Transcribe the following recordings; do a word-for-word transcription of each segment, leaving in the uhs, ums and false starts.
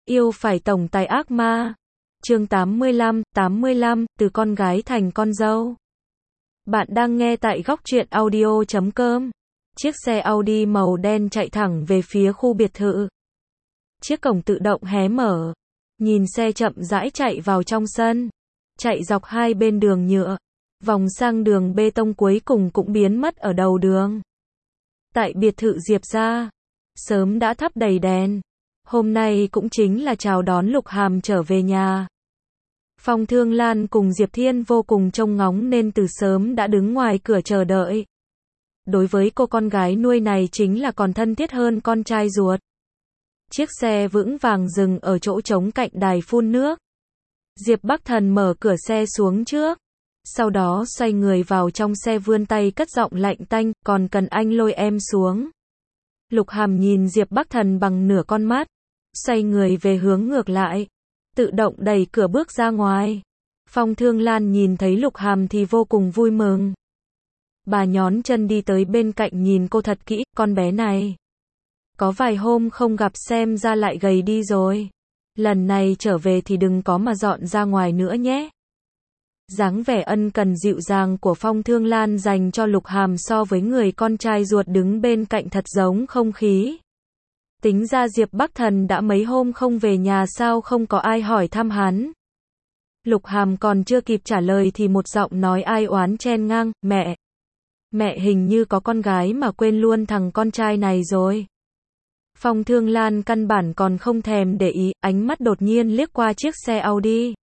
Yêu phải tổng tài ác ma. Chương tám mươi lăm, tám mươi lăm, từ con gái thành con dâu. Bạn đang nghe tại góc truyện audio chấm com. Chiếc xe Audi màu đen chạy thẳng về phía khu biệt thự. Chiếc cổng tự động hé mở. Nhìn xe chậm rãi chạy vào trong sân. Chạy dọc hai bên đường nhựa. Vòng sang đường bê tông cuối cùng cũng biến mất ở đầu đường. Tại biệt thự Diệp gia, sớm đã thắp đầy đèn. Hôm nay cũng chính là chào đón Lục Hàm trở về nhà. Phong Thương Lan cùng Diệp Thiên vô cùng trông ngóng nên từ sớm đã đứng ngoài cửa chờ đợi. Đối với cô con gái nuôi này chính là còn thân thiết hơn con trai ruột. Chiếc xe vững vàng dừng ở chỗ trống cạnh đài phun nước. Diệp Bắc Thần mở cửa xe xuống trước. Sau đó xoay người vào trong xe vươn tay cất giọng lạnh tanh, còn cần anh lôi em xuống. Lục Hàm nhìn Diệp Bắc Thần bằng nửa con mắt. Xoay người về hướng ngược lại. Tự động đẩy cửa bước ra ngoài. Phong Thương Lan nhìn thấy Lục Hàm thì vô cùng vui mừng. Bà nhón chân đi tới bên cạnh nhìn cô thật kỹ, con bé này. Có vài hôm không gặp xem ra lại gầy đi rồi. Lần này trở về thì đừng có mà dọn ra ngoài nữa nhé. Dáng vẻ ân cần dịu dàng của Phong Thương Lan dành cho Lục Hàm so với người con trai ruột đứng bên cạnh thật giống không khí. Tính ra Diệp Bắc Thần đã mấy hôm không về nhà sao không có ai hỏi thăm hắn. Lục Hàm còn chưa kịp trả lời thì một giọng nói ai oán chen ngang, mẹ. Mẹ hình như có con gái mà quên luôn thằng con trai này rồi. Phong Thương Lan căn bản còn không thèm để ý, ánh mắt đột nhiên liếc qua chiếc xe Audi.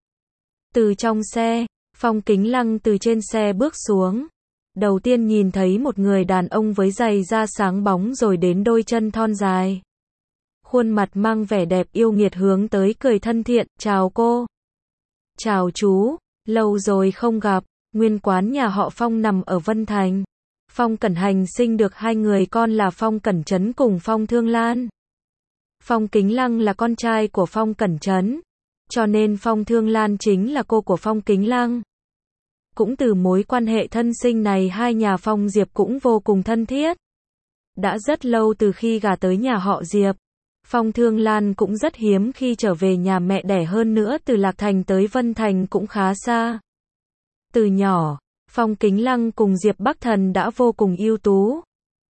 Từ trong xe, Phong Kính Lăng từ trên xe bước xuống. Đầu tiên nhìn thấy một người đàn ông với giày da sáng bóng rồi đến đôi chân thon dài. Khuôn mặt mang vẻ đẹp yêu nghiệt hướng tới cười thân thiện, chào cô. Chào chú, lâu rồi không gặp, nguyên quán nhà họ Phong nằm ở Vân Thành. Phong Cẩn Hành sinh được hai người con là Phong Cẩn Trấn cùng Phong Thương Lan. Phong Kính Lăng là con trai của Phong Cẩn Trấn, cho nên Phong Thương Lan chính là cô của Phong Kính Lăng. Cũng từ mối quan hệ thân sinh này hai nhà Phong Diệp cũng vô cùng thân thiết. Đã rất lâu từ khi gả tới nhà họ Diệp, Phong Thương Lan cũng rất hiếm khi trở về nhà mẹ đẻ, hơn nữa từ Lạc Thành tới Vân Thành cũng khá xa. Từ nhỏ, Phong Kính Lăng cùng Diệp Bắc Thần đã vô cùng ưu tú.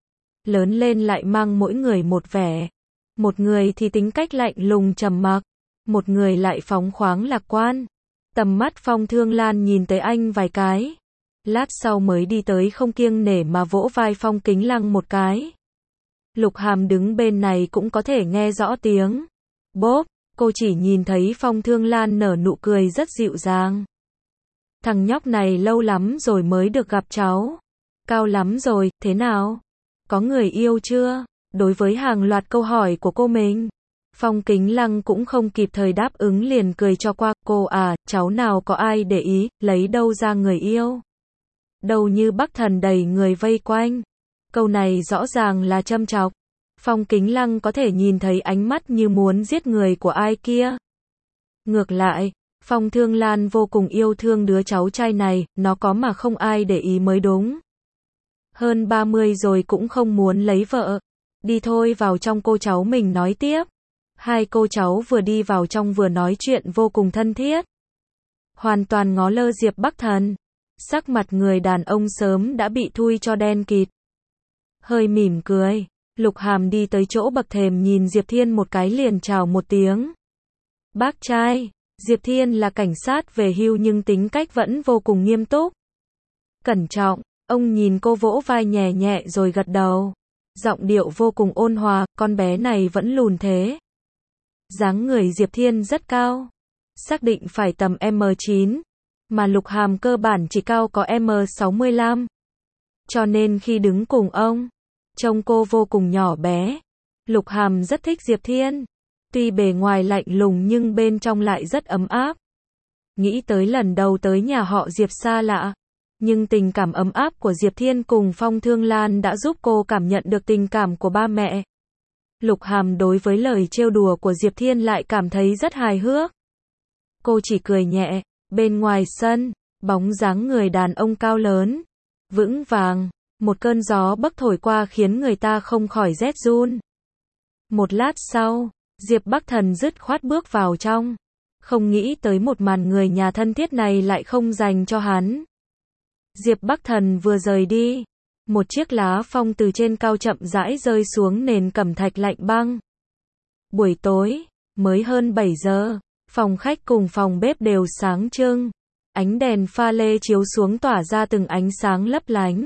Lớn lên lại mang mỗi người một vẻ. Một người thì tính cách lạnh lùng trầm mặc, một người lại phóng khoáng lạc quan. Tầm mắt Phong Thương Lan nhìn tới anh vài cái. Lát sau mới đi tới không kiêng nể mà vỗ vai Phong Kính Lăng một cái. Lục Hàm đứng bên này cũng có thể nghe rõ tiếng. Bốp, cô chỉ nhìn thấy Phong Thương Lan nở nụ cười rất dịu dàng. Thằng nhóc này lâu lắm rồi mới được gặp cháu. Cao lắm rồi, thế nào? Có người yêu chưa? Đối với hàng loạt câu hỏi của cô mình, Phong Kính Lăng cũng không kịp thời đáp ứng liền cười cho qua. Cô à, cháu nào có ai để ý, lấy đâu ra người yêu? Đâu như Bắc Thần đầy người vây quanh. Câu này rõ ràng là châm chọc. Phong Kính Lăng có thể nhìn thấy ánh mắt như muốn giết người của ai kia. Ngược lại, Phong Thương Lan vô cùng yêu thương đứa cháu trai này, nó có mà không ai để ý mới đúng. Hơn ba mươi rồi cũng không muốn lấy vợ. Đi thôi, vào trong, cô cháu mình nói tiếp. Hai cô cháu vừa đi vào trong vừa nói chuyện vô cùng thân thiết. Hoàn toàn ngó lơ Diệp Bắc Thần. Sắc mặt người đàn ông sớm đã bị thui cho đen kịt. Hơi mỉm cười, Lục Hàm đi tới chỗ bậc thềm nhìn Diệp Thiên một cái liền chào một tiếng. Bác trai. Diệp Thiên là cảnh sát về hưu nhưng tính cách vẫn vô cùng nghiêm túc. Cẩn trọng, ông nhìn cô vỗ vai nhẹ nhẹ rồi gật đầu. Giọng điệu vô cùng ôn hòa, con bé này vẫn lùn thế. Dáng người Diệp Thiên rất cao. Xác định phải tầm em chín. Mà Lục Hàm cơ bản chỉ cao có em sáu mươi lăm. Cho nên khi đứng cùng ông, trông cô vô cùng nhỏ bé. Lục Hàm rất thích Diệp Thiên. Tuy bề ngoài lạnh lùng nhưng bên trong lại rất ấm áp. Nghĩ tới lần đầu tới nhà họ Diệp xa lạ. Nhưng tình cảm ấm áp của Diệp Thiên cùng Phong Thương Lan đã giúp cô cảm nhận được tình cảm của ba mẹ. Lục Hàm đối với lời trêu đùa của Diệp Thiên lại cảm thấy rất hài hước. Cô chỉ cười nhẹ. Bên ngoài sân, bóng dáng người đàn ông cao lớn, vững vàng. Một cơn gió bấc thổi qua khiến người ta không khỏi rét run. Một lát sau, Diệp Bắc Thần dứt khoát bước vào trong. Không nghĩ tới một màn người nhà thân thiết này lại không dành cho hắn. Diệp Bắc Thần vừa rời đi, một chiếc lá phong từ trên cao chậm rãi rơi xuống nền cẩm thạch lạnh băng. Buổi tối, mới hơn bảy giờ, phòng khách cùng phòng bếp đều sáng trưng. Ánh đèn pha lê chiếu xuống tỏa ra từng ánh sáng lấp lánh.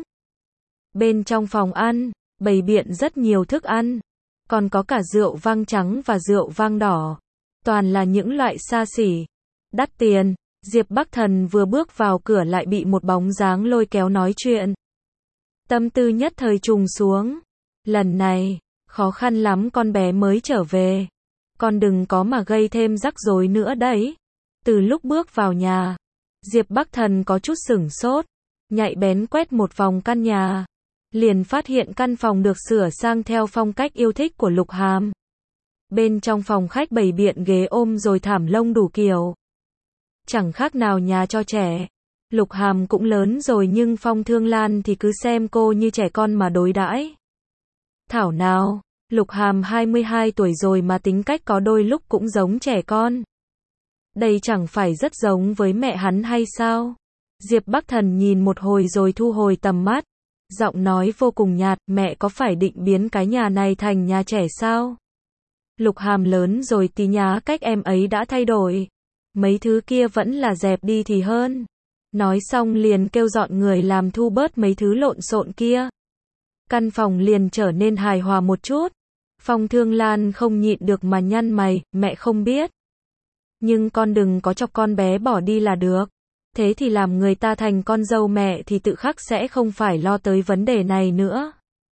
Bên trong phòng ăn, bày biện rất nhiều thức ăn. Còn có cả rượu vang trắng và rượu vang đỏ. Toàn là những loại xa xỉ, đắt tiền. Diệp Bắc Thần vừa bước vào cửa lại bị một bóng dáng lôi kéo nói chuyện. Tâm tư nhất thời trùng xuống. Lần này, khó khăn lắm con bé mới trở về. Con đừng có mà gây thêm rắc rối nữa đấy. Từ lúc bước vào nhà, Diệp Bắc Thần có chút sửng sốt, nhạy bén quét một vòng căn nhà. Liền phát hiện căn phòng được sửa sang theo phong cách yêu thích của Lục Hàm. Bên trong phòng khách bày biện ghế ôm rồi thảm lông đủ kiểu. Chẳng khác nào nhà cho trẻ. Lục Hàm cũng lớn rồi nhưng Phong Thương Lan thì cứ xem cô như trẻ con mà đối đãi. Thảo nào, Lục Hàm hai mươi hai tuổi rồi mà tính cách có đôi lúc cũng giống trẻ con. Đây chẳng phải rất giống với mẹ hắn hay sao? Diệp Bắc Thần nhìn một hồi rồi thu hồi tầm mắt. Giọng nói vô cùng nhạt, mẹ có phải định biến cái nhà này thành nhà trẻ sao? Lục Hàm lớn rồi tí nhá cách em ấy đã thay đổi. Mấy thứ kia vẫn là dẹp đi thì hơn. Nói xong liền kêu dọn người làm thu bớt mấy thứ lộn xộn kia. Căn phòng liền trở nên hài hòa một chút. Phong Thương Lan không nhịn được mà nhăn mày, mẹ không biết. Nhưng con đừng có chọc con bé bỏ đi là được. Thế thì làm người ta thành con dâu mẹ thì tự khắc sẽ không phải lo tới vấn đề này nữa.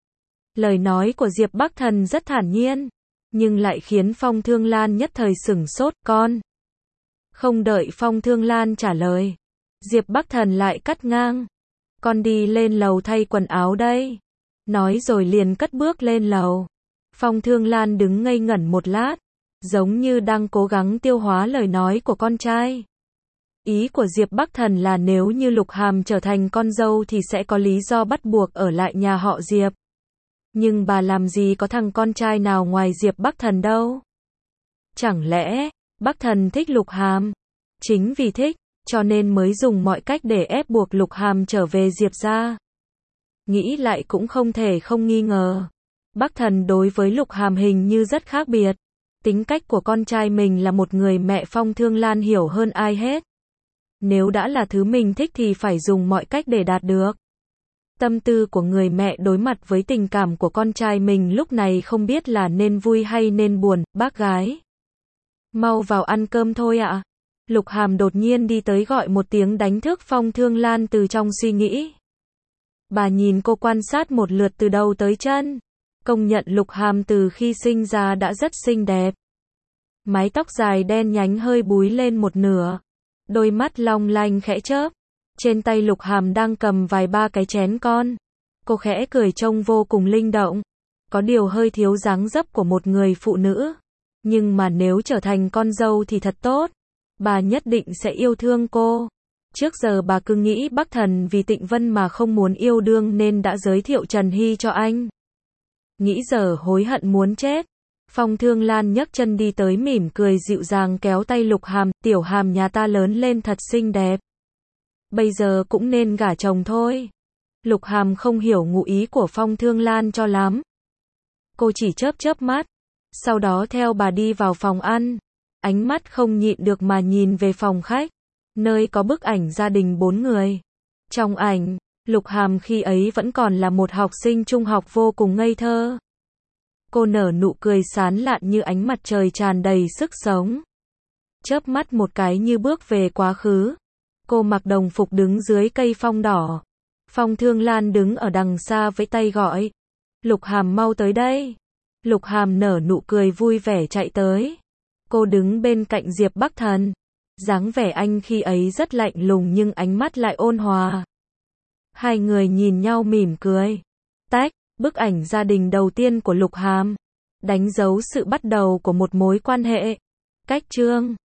Lời nói của Diệp Bắc Thần rất thản nhiên, nhưng lại khiến Phong Thương Lan nhất thời sửng sốt, con. Không đợi Phong Thương Lan trả lời, Diệp Bắc Thần lại cắt ngang. Con đi lên lầu thay quần áo đây. Nói rồi liền cất bước lên lầu. Phong Thương Lan đứng ngây ngẩn một lát, giống như đang cố gắng tiêu hóa lời nói của con trai. Ý của Diệp Bắc Thần là nếu như Lục Hàm trở thành con dâu thì sẽ có lý do bắt buộc ở lại nhà họ Diệp. Nhưng bà làm gì có thằng con trai nào ngoài Diệp Bắc Thần đâu. Chẳng lẽ, Bắc Thần thích Lục Hàm? Chính vì thích, cho nên mới dùng mọi cách để ép buộc Lục Hàm trở về Diệp gia. Nghĩ lại cũng không thể không nghi ngờ. Bắc Thần đối với Lục Hàm hình như rất khác biệt. Tính cách của con trai mình là một người mẹ Phong Thương Lan hiểu hơn ai hết. Nếu đã là thứ mình thích thì phải dùng mọi cách để đạt được. Tâm tư của người mẹ đối mặt với tình cảm của con trai mình lúc này không biết là nên vui hay nên buồn. Bác gái, mau vào ăn cơm thôi ạ. Lục Hàm đột nhiên đi tới gọi một tiếng đánh thức Phong Thương Lan từ trong suy nghĩ. Bà nhìn cô quan sát một lượt từ đầu tới chân. Công nhận Lục Hàm từ khi sinh ra đã rất xinh đẹp. Mái tóc dài đen nhánh hơi búi lên một nửa. Đôi mắt long lanh khẽ chớp. Trên tay Lục Hàm đang cầm vài ba cái chén con. Cô khẽ cười trông vô cùng linh động. Có điều hơi thiếu dáng dấp của một người phụ nữ. Nhưng mà nếu trở thành con dâu thì thật tốt. Bà nhất định sẽ yêu thương cô. Trước giờ bà cứ nghĩ Bắc Thần vì Tịnh Vân mà không muốn yêu đương nên đã giới thiệu Trần Hy cho anh. Nghĩ giờ hối hận muốn chết. Phong Thương Lan nhấc chân đi tới mỉm cười dịu dàng kéo tay Lục Hàm, tiểu Hàm nhà ta lớn lên thật xinh đẹp. Bây giờ cũng nên gả chồng thôi. Lục Hàm không hiểu ngụ ý của Phong Thương Lan cho lắm. Cô chỉ chớp chớp mắt. Sau đó theo bà đi vào phòng ăn. Ánh mắt không nhịn được mà nhìn về phòng khách. Nơi có bức ảnh gia đình bốn người. Trong ảnh, Lục Hàm khi ấy vẫn còn là một học sinh trung học vô cùng ngây thơ. Cô nở nụ cười sán lạn như ánh mặt trời tràn đầy sức sống. Chớp mắt một cái như bước về quá khứ. Cô mặc đồng phục đứng dưới cây phong đỏ. Phong Thương Lan đứng ở đằng xa với tay gọi. Lục Hàm mau tới đây. Lục Hàm nở nụ cười vui vẻ chạy tới. Cô đứng bên cạnh Diệp Bắc Thần. Dáng vẻ anh khi ấy rất lạnh lùng nhưng ánh mắt lại ôn hòa. Hai người nhìn nhau mỉm cười. Tách, bức ảnh gia đình đầu tiên của Lục Hàm. Đánh dấu sự bắt đầu của một mối quan hệ. Cách chương